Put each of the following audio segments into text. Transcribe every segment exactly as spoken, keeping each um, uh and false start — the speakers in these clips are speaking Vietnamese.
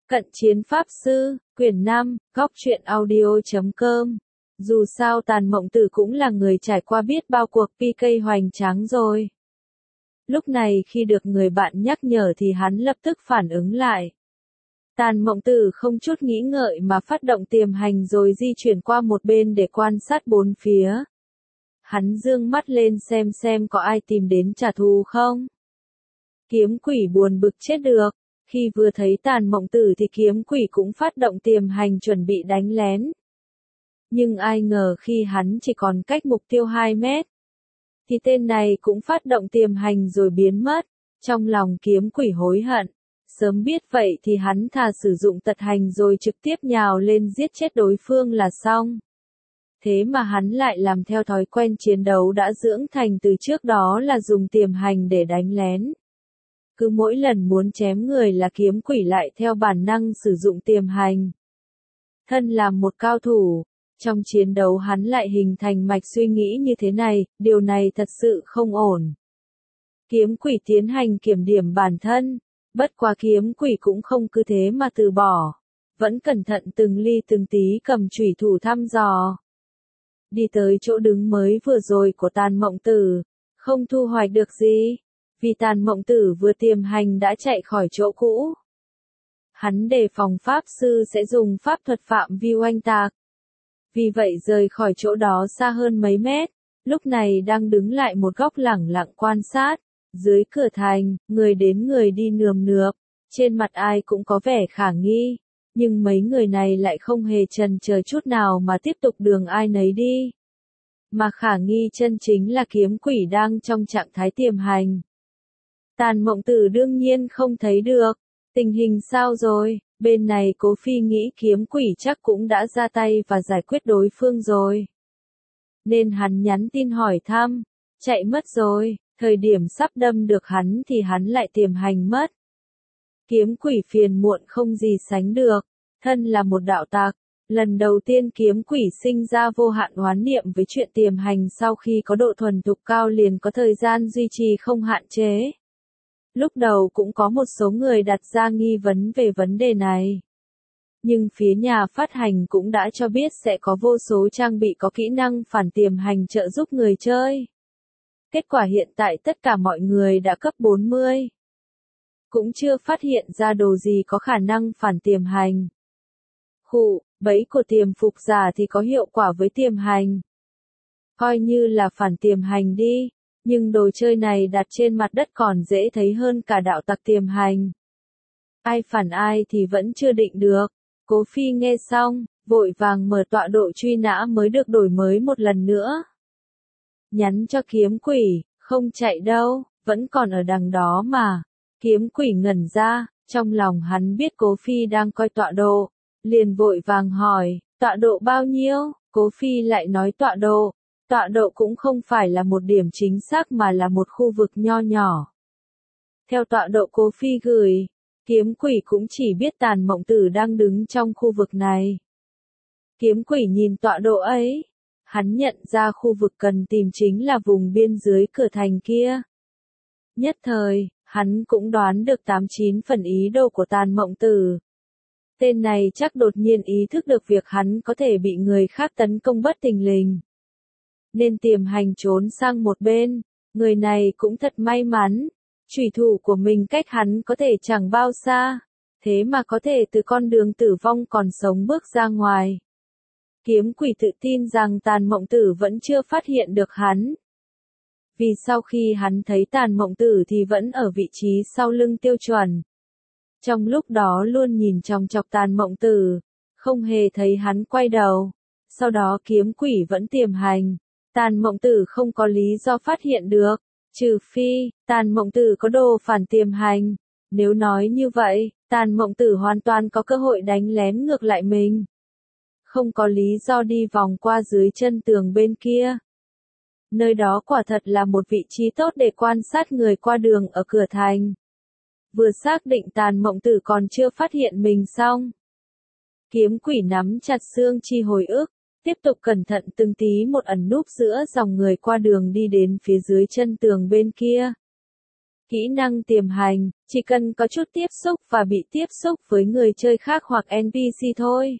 Cận chiến pháp sư, quyển năm, góc truyện audio chấm com. Dù sao Tàn Mộng Tử cũng là người trải qua biết bao cuộc pê ca hoành tráng rồi. Lúc này khi được người bạn nhắc nhở thì hắn lập tức phản ứng lại. Tàn Mộng Tử không chút nghĩ ngợi mà phát động tiềm hành rồi di chuyển qua một bên để quan sát bốn phía. Hắn dương mắt lên xem xem có ai tìm đến trả thù không. Kiếm quỷ buồn bực chết được. Khi vừa thấy Tàn Mộng Tử thì kiếm quỷ cũng phát động tiềm hành chuẩn bị đánh lén. Nhưng ai ngờ khi hắn chỉ còn cách mục tiêu hai mét, thì tên này cũng phát động tiềm hành rồi biến mất. Trong lòng kiếm quỷ hối hận. Sớm biết vậy thì hắn thà sử dụng tật hành rồi trực tiếp nhào lên giết chết đối phương là xong. Thế mà hắn lại làm theo thói quen chiến đấu đã dưỡng thành từ trước đó là dùng tiềm hành để đánh lén. Cứ mỗi lần muốn chém người là kiếm quỷ lại theo bản năng sử dụng tiềm hành. Thân là một cao thủ, trong chiến đấu hắn lại hình thành mạch suy nghĩ như thế này, điều này thật sự không ổn. Kiếm quỷ tiến hành kiểm điểm bản thân, bất quá kiếm quỷ cũng không cứ thế mà từ bỏ, vẫn cẩn thận từng ly từng tí cầm chủy thủ thăm dò. Đi tới chỗ đứng mới vừa rồi của Tàn Mộng Tử, không thu hoạch được gì. Vì Tàn Mộng Tử vừa tiềm hành đã chạy khỏi chỗ cũ. Hắn đề phòng pháp sư sẽ dùng pháp thuật phạm vi oanh tạc. Vì vậy rời khỏi chỗ đó xa hơn mấy mét, lúc này đang đứng lại một góc lẳng lặng quan sát. Dưới cửa thành, người đến người đi nườm nượp, trên mặt ai cũng có vẻ khả nghi. Nhưng mấy người này lại không hề chần chờ chút nào mà tiếp tục đường ai nấy đi. Mà khả nghi chân chính là kiếm quỷ đang trong trạng thái tiềm hành. Tàn Mộng Tử đương nhiên không thấy được. Tình hình sao rồi? Bên này Cố Phi nghĩ kiếm quỷ chắc cũng đã ra tay và giải quyết đối phương rồi. Nên hắn nhắn tin hỏi thăm. Chạy mất rồi. Thời điểm sắp đâm được hắn thì hắn lại tiềm hành mất. Kiếm quỷ phiền muộn không gì sánh được. Thân là một đạo tặc. Lần đầu tiên kiếm quỷ sinh ra vô hạn oán niệm với chuyện tiềm hành sau khi có độ thuần thục cao liền có thời gian duy trì không hạn chế. Lúc đầu cũng có một số người đặt ra nghi vấn về vấn đề này. Nhưng phía nhà phát hành cũng đã cho biết sẽ có vô số trang bị có kỹ năng phản tiềm hành trợ giúp người chơi. Kết quả hiện tại tất cả mọi người đã cấp bốn mươi. Cũng chưa phát hiện ra đồ gì có khả năng phản tiềm hành. Khụ, bẫy của tiềm phục giả thì có hiệu quả với tiềm hành. Coi như là phản tiềm hành đi. Nhưng đồ chơi này đặt trên mặt đất còn dễ thấy hơn cả đạo tặc tiềm hành. Ai phản ai thì vẫn chưa định được. Cố Phi nghe xong, vội vàng mở tọa độ truy nã mới được đổi mới một lần nữa. Nhắn cho kiếm quỷ, không chạy đâu, vẫn còn ở đằng đó mà. Kiếm quỷ ngẩn ra, trong lòng hắn biết Cố Phi đang coi tọa độ. Liền vội vàng hỏi, tọa độ bao nhiêu? Cố Phi lại nói tọa độ. Tọa độ cũng không phải là một điểm chính xác mà là một khu vực nho nhỏ. Theo tọa độ Cố Phi gửi, kiếm quỷ cũng chỉ biết Tàn Mộng Tử đang đứng trong khu vực này. Kiếm quỷ nhìn tọa độ ấy, hắn nhận ra khu vực cần tìm chính là vùng biên dưới cửa thành kia. Nhất thời, hắn cũng đoán được tám chín phần ý đồ của Tàn Mộng Tử. Tên này chắc đột nhiên ý thức được việc hắn có thể bị người khác tấn công bất thình lình. Nên tiềm hành trốn sang một bên, người này cũng thật may mắn, chủy thủ của mình cách hắn có thể chẳng bao xa, thế mà có thể từ con đường tử vong còn sống bước ra ngoài. Kiếm quỷ tự tin rằng Tàn Mộng Tử vẫn chưa phát hiện được hắn. Vì sau khi hắn thấy Tàn Mộng Tử thì vẫn ở vị trí sau lưng tiêu chuẩn. Trong lúc đó luôn nhìn chòng chọc Tàn Mộng Tử, không hề thấy hắn quay đầu, sau đó kiếm quỷ vẫn tiềm hành. Tàn Mộng Tử không có lý do phát hiện được, trừ phi, Tàn Mộng Tử có đồ phản tiềm hành. Nếu nói như vậy, Tàn Mộng Tử hoàn toàn có cơ hội đánh lén ngược lại mình. Không có lý do đi vòng qua dưới chân tường bên kia. Nơi đó quả thật là một vị trí tốt để quan sát người qua đường ở cửa thành. Vừa xác định Tàn Mộng Tử còn chưa phát hiện mình xong. Kiếm quỷ nắm chặt xương chi hồi ức. Tiếp tục cẩn thận từng tí một ẩn núp giữa dòng người qua đường đi đến phía dưới chân tường bên kia. Kỹ năng tiềm hành, chỉ cần có chút tiếp xúc và bị tiếp xúc với người chơi khác hoặc en pê xê thôi,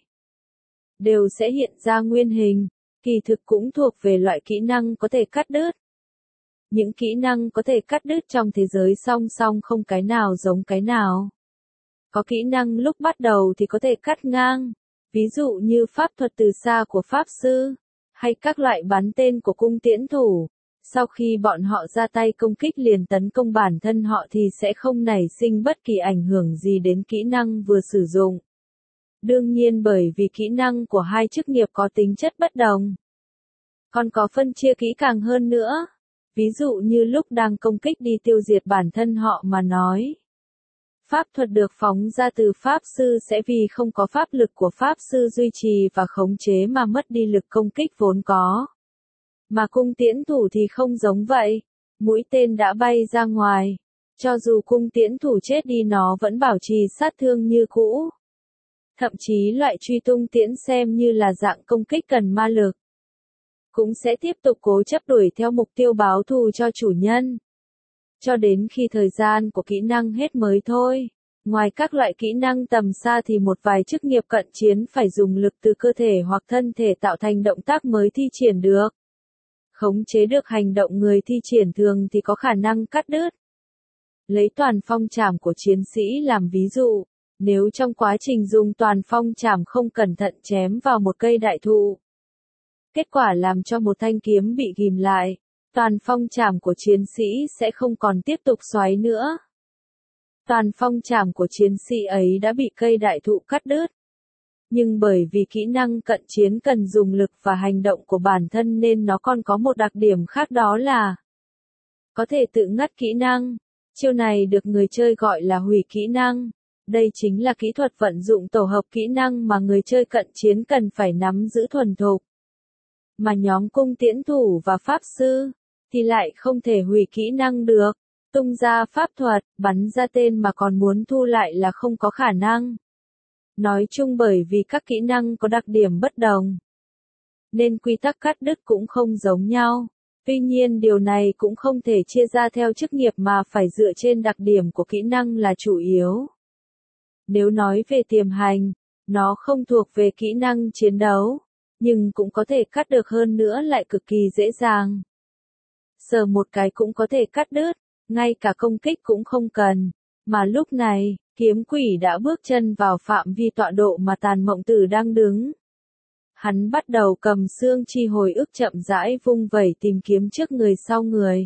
đều sẽ hiện ra nguyên hình, kỳ thực cũng thuộc về loại kỹ năng có thể cắt đứt. Những kỹ năng có thể cắt đứt trong thế giới song song không cái nào giống cái nào. Có kỹ năng lúc bắt đầu thì có thể cắt ngang, ví dụ như pháp thuật từ xa của pháp sư, hay các loại bắn tên của cung tiễn thủ. Sau khi bọn họ ra tay công kích liền tấn công bản thân họ thì sẽ không nảy sinh bất kỳ ảnh hưởng gì đến kỹ năng vừa sử dụng. Đương nhiên bởi vì kỹ năng của hai chức nghiệp có tính chất bất đồng. Còn có phân chia kỹ càng hơn nữa. Ví dụ như lúc đang công kích đi tiêu diệt bản thân họ mà nói. Pháp thuật được phóng ra từ pháp sư sẽ vì không có pháp lực của pháp sư duy trì và khống chế mà mất đi lực công kích vốn có. Mà cung tiễn thủ thì không giống vậy. Mũi tên đã bay ra ngoài. Cho dù cung tiễn thủ chết đi nó vẫn bảo trì sát thương như cũ. Thậm chí loại truy tung tiễn xem như là dạng công kích cần ma lực, cũng sẽ tiếp tục cố chấp đuổi theo mục tiêu báo thù cho chủ nhân. Cho đến khi thời gian của kỹ năng hết mới thôi. Ngoài các loại kỹ năng tầm xa thì một vài chức nghiệp cận chiến phải dùng lực từ cơ thể hoặc thân thể tạo thành động tác mới thi triển được. Khống chế được hành động người thi triển thường thì có khả năng cắt đứt. Lấy toàn phong trảm của chiến sĩ làm ví dụ, nếu trong quá trình dùng toàn phong trảm không cẩn thận chém vào một cây đại thụ, kết quả làm cho một thanh kiếm bị ghim lại, toàn phong trảm của chiến sĩ sẽ không còn tiếp tục xoáy nữa. Toàn phong trảm của chiến sĩ ấy đã bị cây đại thụ cắt đứt. Nhưng bởi vì kỹ năng cận chiến cần dùng lực và hành động của bản thân nên nó còn có một đặc điểm khác, đó là có thể tự ngắt kỹ năng. Chiêu này được người chơi gọi là hủy kỹ năng. Đây chính là kỹ thuật vận dụng tổ hợp kỹ năng mà người chơi cận chiến cần phải nắm giữ thuần thục. Mà nhóm cung tiễn thủ và pháp sư thì lại không thể hủy kỹ năng được. Tung ra pháp thuật, bắn ra tên mà còn muốn thu lại là không có khả năng. Nói chung bởi vì các kỹ năng có đặc điểm bất đồng, nên quy tắc cắt đứt cũng không giống nhau. Tuy nhiên điều này cũng không thể chia ra theo chức nghiệp mà phải dựa trên đặc điểm của kỹ năng là chủ yếu. Nếu nói về tiềm hành, nó không thuộc về kỹ năng chiến đấu, nhưng cũng có thể cắt được, hơn nữa lại cực kỳ dễ dàng. Sờ một cái cũng có thể cắt đứt, ngay cả công kích cũng không cần. Mà lúc này, kiếm quỷ đã bước chân vào phạm vi tọa độ mà Tàn Mộng Tử đang đứng. Hắn bắt đầu cầm xương chi hồi ức chậm rãi vung vẩy tìm kiếm trước người sau người,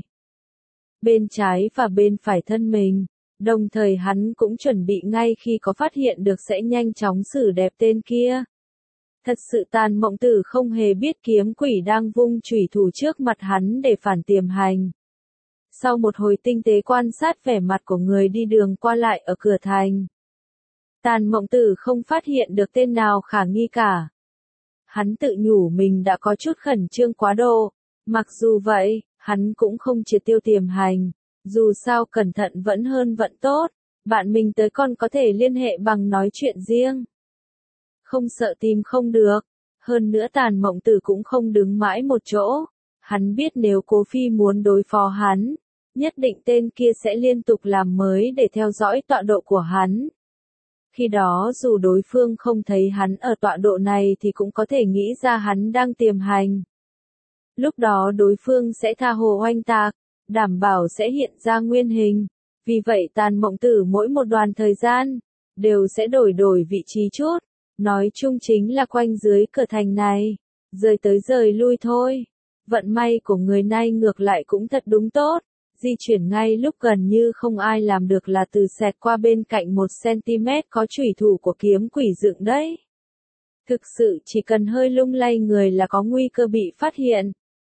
bên trái và bên phải thân mình. Đồng thời hắn cũng chuẩn bị ngay khi có phát hiện được sẽ nhanh chóng xử đẹp tên kia. Thật sự Tàn Mộng Tử không hề biết kiếm quỷ đang vung chủy thủ trước mặt hắn để phản tiềm hành. Sau một hồi tinh tế quan sát vẻ mặt của người đi đường qua lại ở cửa thành, Tàn Mộng Tử không phát hiện được tên nào khả nghi cả. Hắn tự nhủ mình đã có chút khẩn trương quá độ. Mặc dù vậy, hắn cũng không triệt tiêu tiềm hành. Dù sao cẩn thận vẫn hơn vận tốt. Bạn mình tới còn có thể liên hệ bằng nói chuyện riêng. Không sợ tìm không được. Hơn nữa Tàn Mộng Tử cũng không đứng mãi một chỗ. Hắn biết nếu Cố Phi muốn đối phó hắn, nhất định tên kia sẽ liên tục làm mới để theo dõi tọa độ của hắn. Khi đó dù đối phương không thấy hắn ở tọa độ này thì cũng có thể nghĩ ra hắn đang tiềm hành. Lúc đó đối phương sẽ tha hồ oanh tạc, đảm bảo sẽ hiện ra nguyên hình. Vì vậy Tàn Mộng Tử mỗi một đoạn thời gian, đều sẽ đổi đổi vị trí chút. Nói chung chính là quanh dưới cửa thành này, rời tới rời lui thôi. Vận may của người này ngược lại cũng thật đúng tốt. Di chuyển ngay lúc gần như không ai làm được là từ xẹt qua bên cạnh một xăng-ti-mét có chủy thủ của kiếm quỷ dựng đấy. Thực sự chỉ cần hơi lung lay người là có nguy cơ bị phát hiện.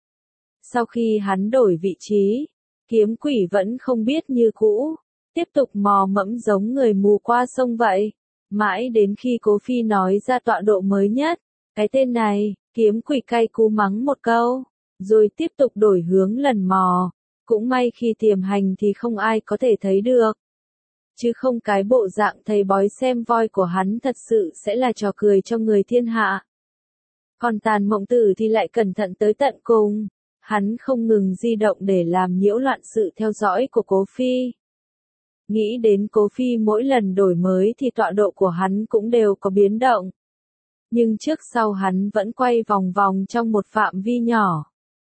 Sau khi hắn đổi vị trí, kiếm quỷ vẫn không biết như cũ, tiếp tục mò mẫm giống người mù qua sông vậy. Mãi đến khi Cố Phi nói ra tọa độ mới nhất, cái tên này, kiếm quỷ cay cú mắng một câu, rồi tiếp tục đổi hướng lần mò. Cũng may khi tiềm hành thì không ai có thể thấy được. Chứ không cái bộ dạng thầy bói xem voi của hắn thật sự sẽ là trò cười cho người thiên hạ. Còn Tàn Mộng Tử thì lại cẩn thận tới tận cùng. Hắn không ngừng di động để làm nhiễu loạn sự theo dõi của Cố Phi. Nghĩ đến Cố Phi mỗi lần đổi mới thì tọa độ của hắn cũng đều có biến động. Nhưng trước sau hắn vẫn quay vòng vòng trong một phạm vi nhỏ.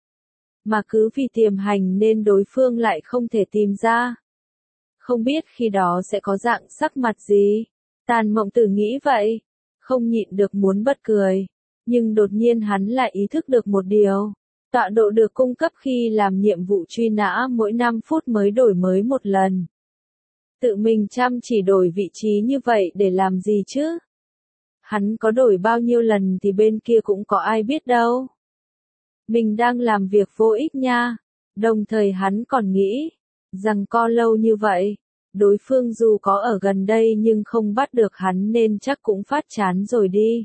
Mà cứ vì tiềm hành nên đối phương lại không thể tìm ra. Không biết khi đó sẽ có dạng sắc mặt gì. Tàn Mộng Tử nghĩ vậy. Không nhịn được muốn bật cười. Nhưng đột nhiên hắn lại ý thức được một điều. Tọa độ được cung cấp khi làm nhiệm vụ truy nã mỗi năm phút mới đổi mới một lần. Tự mình chăm chỉ đổi vị trí như vậy để làm gì chứ? Hắn có đổi bao nhiêu lần thì bên kia cũng có ai biết đâu. Mình đang làm việc vô ích nha. Đồng thời hắn còn nghĩ, rằng co lâu như vậy, đối phương dù có ở gần đây nhưng không bắt được hắn nên chắc cũng phát chán rồi đi.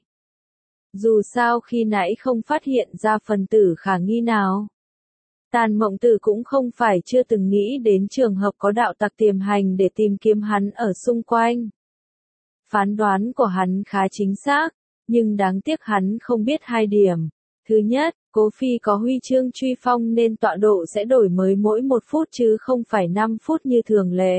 Dù sao khi nãy không phát hiện ra phần tử khả nghi nào. Tàn Mộng Tử cũng không phải chưa từng nghĩ đến trường hợp có đạo tặc tiềm hành để tìm kiếm hắn ở xung quanh. Phán đoán của hắn khá chính xác, nhưng đáng tiếc hắn không biết hai điểm. Thứ nhất, Cố Phi có huy chương truy phong nên tọa độ sẽ đổi mới mỗi một phút chứ không phải năm phút như thường lệ.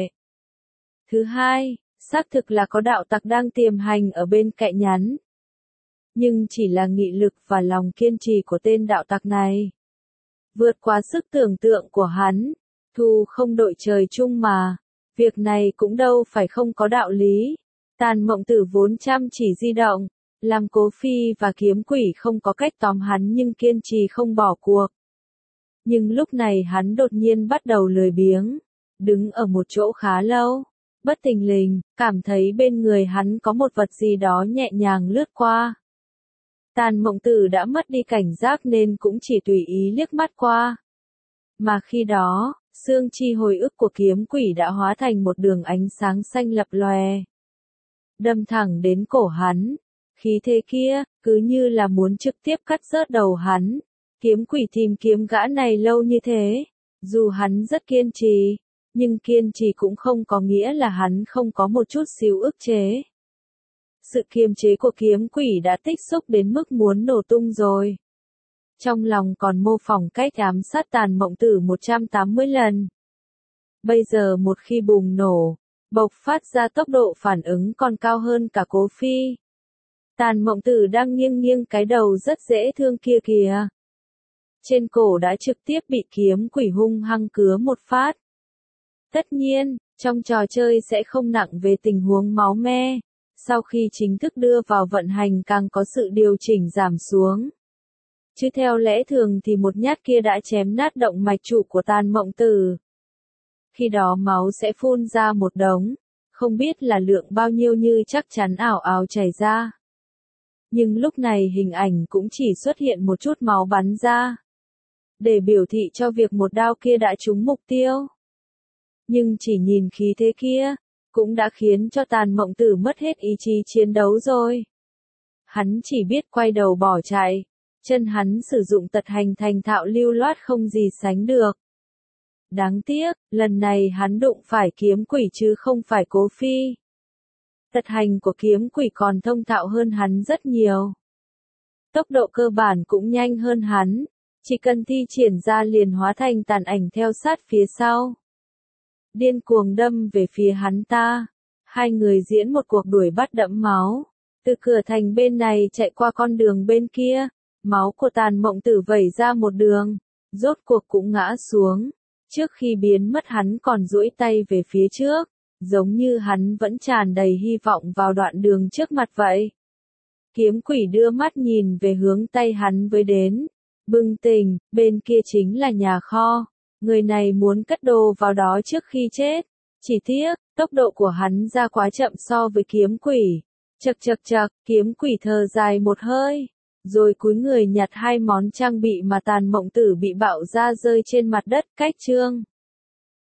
Thứ hai, xác thực là có đạo tặc đang tiềm hành ở bên cạnh nhắn. Nhưng chỉ là nghị lực và lòng kiên trì của tên đạo tặc này. Vượt quá sức tưởng tượng của hắn, thù không đội trời chung mà. Việc này cũng đâu phải không có đạo lý. Tàn Mộng Tử vốn chăm chỉ di động, làm Cố Phi và kiếm quỷ không có cách tóm hắn nhưng kiên trì không bỏ cuộc. Nhưng lúc này hắn đột nhiên bắt đầu lười biếng, đứng ở một chỗ khá lâu, bất thình lình, cảm thấy bên người hắn có một vật gì đó nhẹ nhàng lướt qua. Tàn Mộng Tử đã mất đi cảnh giác nên cũng chỉ tùy ý liếc mắt qua. Mà khi đó, xương chi hồi ức của kiếm quỷ đã hóa thành một đường ánh sáng xanh lập lòe. Đâm thẳng đến cổ hắn. Khí thế kia, cứ như là muốn trực tiếp cắt rớt đầu hắn. Kiếm quỷ tìm kiếm gã này lâu như thế. Dù hắn rất kiên trì, nhưng kiên trì cũng không có nghĩa là hắn không có một chút xíu ức chế. Sự kiềm chế của kiếm quỷ đã tích xúc đến mức muốn nổ tung rồi. Trong lòng còn mô phỏng cách ám sát Tàn Mộng Tử một trăm tám mươi lần. Bây giờ một khi bùng nổ, bộc phát ra tốc độ phản ứng còn cao hơn cả Cố Phi. Tàn Mộng Tử đang nghiêng nghiêng cái đầu rất dễ thương kia kìa. Trên cổ đã trực tiếp bị kiếm quỷ hung hăng cứa một phát. Tất nhiên, trong trò chơi sẽ không nặng về tình huống máu me. Sau khi chính thức đưa vào vận hành càng có sự điều chỉnh giảm xuống. Chứ theo lẽ thường thì một nhát kia đã chém nát động mạch trụ của Tàn Mộng Tử. Khi đó máu sẽ phun ra một đống, không biết là lượng bao nhiêu như chắc chắn ảo ảo chảy ra. Nhưng lúc này hình ảnh cũng chỉ xuất hiện một chút máu bắn ra. Để biểu thị cho việc một đao kia đã trúng mục tiêu. Nhưng chỉ nhìn khí thế kia, cũng đã khiến cho Tàn Mộng Tử mất hết ý chí chiến đấu rồi. Hắn chỉ biết quay đầu bỏ chạy, chân hắn sử dụng tật hành thành thạo lưu loát không gì sánh được. Đáng tiếc, lần này hắn đụng phải kiếm quỷ chứ không phải Cố Phi. Tật hành của kiếm quỷ còn thông thạo hơn hắn rất nhiều. Tốc độ cơ bản cũng nhanh hơn hắn, chỉ cần thi triển ra liền hóa thành tàn ảnh theo sát phía sau. Điên cuồng đâm về phía hắn ta. Hai người diễn một cuộc đuổi bắt đẫm máu. Từ cửa thành bên này chạy qua con đường bên kia. Máu của Tàn Mộng Tử vẩy ra một đường. Rốt cuộc cũng ngã xuống. Trước khi biến mất hắn còn duỗi tay về phía trước. Giống như hắn vẫn tràn đầy hy vọng vào đoạn đường trước mặt vậy. Kiếm quỷ đưa mắt nhìn về hướng tay hắn với đến. Bừng tỉnh, bên kia chính là nhà kho. Người này muốn cất đồ vào đó trước khi chết. Chỉ tiếc, tốc độ của hắn ra quá chậm so với kiếm quỷ. Chậc chậc chậc, kiếm quỷ thở dài một hơi. Rồi cúi người nhặt hai món trang bị mà Tàn Mộng Tử bị bạo ra rơi trên mặt đất. Cách chương